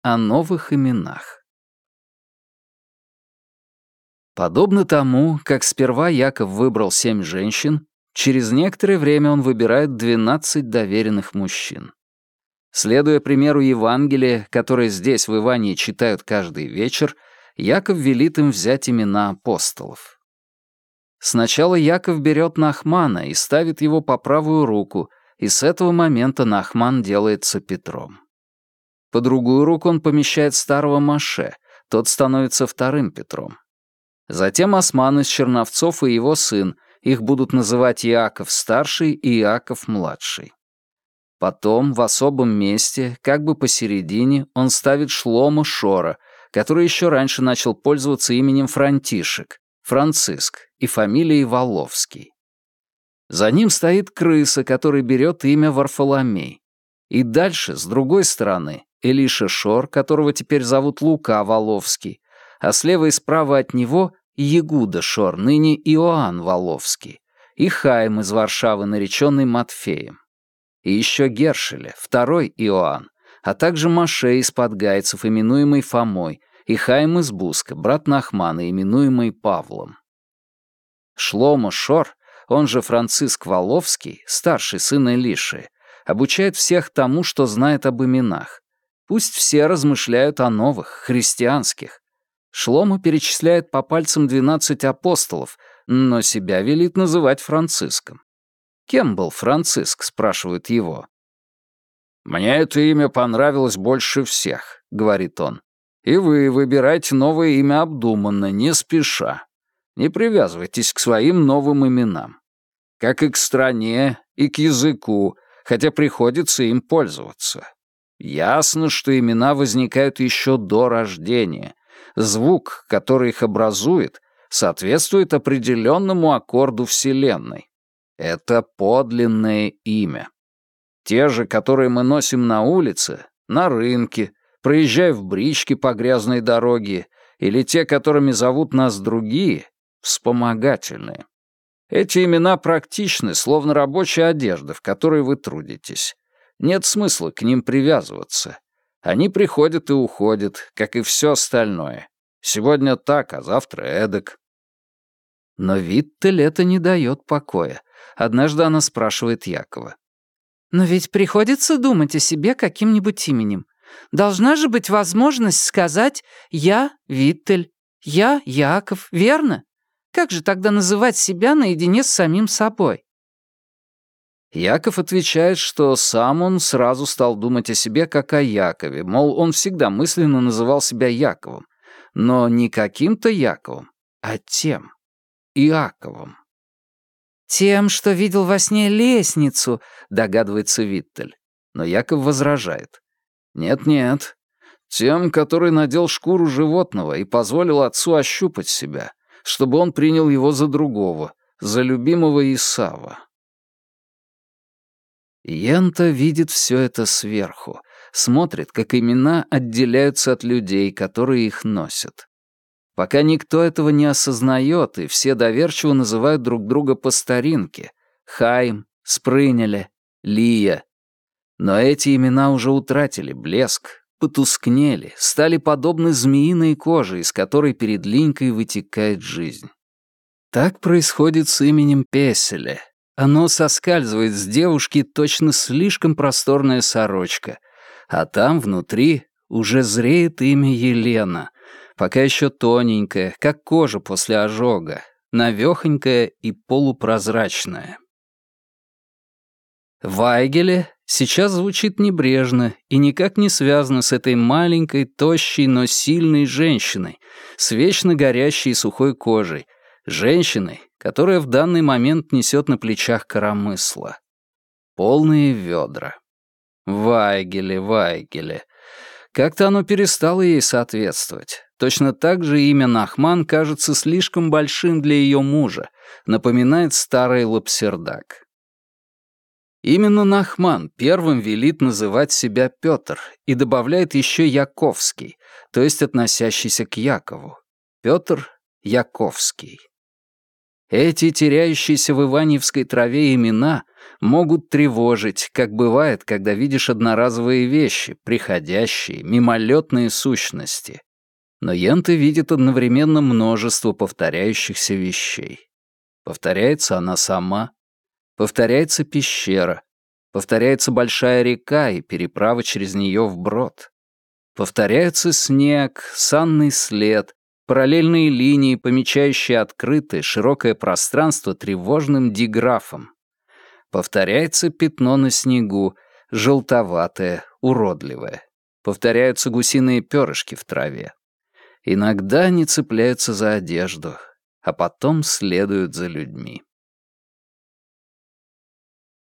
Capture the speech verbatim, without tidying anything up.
о новых именах. Подобно тому, как сперва Яков выбрал семь женщин, через некоторое время он выбирает двенадцать доверенных мужчин. Следуя примеру Евангелия, которое здесь в Ивании читают каждый вечер, Яков велит им взять имена апостолов. Сначала Яков берет Нахмана и ставит его по правую руку, и с этого момента Нахман делается Петром. По другую руку он помещает старого Моше, тот становится вторым Петром. Затем Осман из Черновцов и его сын, их будут называть Иаков-старший и Иаков-младший. Потом, в особом месте, как бы посередине, он ставит Шломо Шора, который еще раньше начал пользоваться именем Франтишек, Франциск и фамилией Воловский. За ним стоит крыса, который берет имя Варфоломей. И дальше, с другой стороны, Элиша Шор, которого теперь зовут Лука Воловский, а слева и справа от него Егуда Шор, ныне Иоанн Воловский, и Хаим из Варшавы, нареченный Матфеем. И еще Гершеля, второй Иоанн, а также Моше из Подгайцев, именуемый Фомой, и Хаим из Буска, брат Нахмана, именуемый Павлом. Шломо Шор, он же Франциск Воловский, старший сын Элиши, обучает всех тому, что знает об именах. Пусть все размышляют о новых, христианских. Шломо перечисляет по пальцам двенадцать апостолов, но себя велит называть Франциском. «Кем был Франциск?» — спрашивают его. «Мне это имя понравилось больше всех», — говорит он. «И вы выбирайте новое имя обдуманно, не спеша. Не привязывайтесь к своим новым именам. Как и к стране, и к языку, хотя приходится им пользоваться. Ясно, что имена возникают еще до рождения. Звук, который их образует, соответствует определенному аккорду Вселенной. Это подлинное имя. Те же, которые мы носим на улице, на рынке, проезжая в бричке по грязной дороге, или те, которыми зовут нас другие, вспомогательные. Эти имена практичны, словно рабочая одежда, в которой вы трудитесь. Нет смысла к ним привязываться. Они приходят и уходят, как и все остальное. Сегодня так, а завтра эдак. Но Виттель это не дает покоя. Однажды она спрашивает Якова. «Но ведь приходится думать о себе каким-нибудь именем. Должна же быть возможность сказать «я Виттель», «я Яков», верно? Как же тогда называть себя наедине с самим собой?» Яков отвечает, что сам он сразу стал думать о себе как о Якове, мол, он всегда мысленно называл себя Яковом, но не каким-то Яковом, а тем, Иаковом. «Тем, что видел во сне лестницу», — догадывается Виттель. Но Яков возражает. «Нет-нет, тем, который надел шкуру животного и позволил отцу ощупать себя, чтобы он принял его за другого, за любимого Исава». Йента видит все это сверху, смотрит, как имена отделяются от людей, которые их носят. Пока никто этого не осознает, и все доверчиво называют друг друга по старинке — Хаим, Спрыняле, Лия. Но эти имена уже утратили блеск, потускнели, стали подобны змеиной коже, из которой перед линькой вытекает жизнь. Так происходит с именем Песеле. Оно соскальзывает с девушки точно слишком просторная сорочка, а там внутри уже зреет имя Елена, пока еще тоненькая, как кожа после ожога, навехонькая и полупрозрачная. Вайгеле сейчас звучит небрежно и никак не связано с этой маленькой, тощей, но сильной женщиной, с вечно горящей и сухой кожей, женщиной, которая в данный момент несет на плечах коромысла. Полные ведра. Вайгеле, Вайгеле. Как-то оно перестало ей соответствовать. Точно так же имя Нахман кажется слишком большим для ее мужа, напоминает старый лапсердак. Именно Нахман первым велит называть себя Петр и добавляет еще Яковский, то есть относящийся к Якову. Петр Яковский. Эти теряющиеся в иваньевской траве имена могут тревожить, как бывает, когда видишь одноразовые вещи, приходящие, мимолетные сущности. Но Йенте видит одновременно множество повторяющихся вещей. Повторяется она сама, повторяется пещера, повторяется большая река и переправа через нее вброд. Повторяется снег, санный след, параллельные линии, помечающие открытое, широкое пространство тревожным диграфом. Повторяется пятно на снегу, желтоватое, уродливое. Повторяются гусиные перышки в траве. Иногда они цепляются за одежду, а потом следуют за людьми.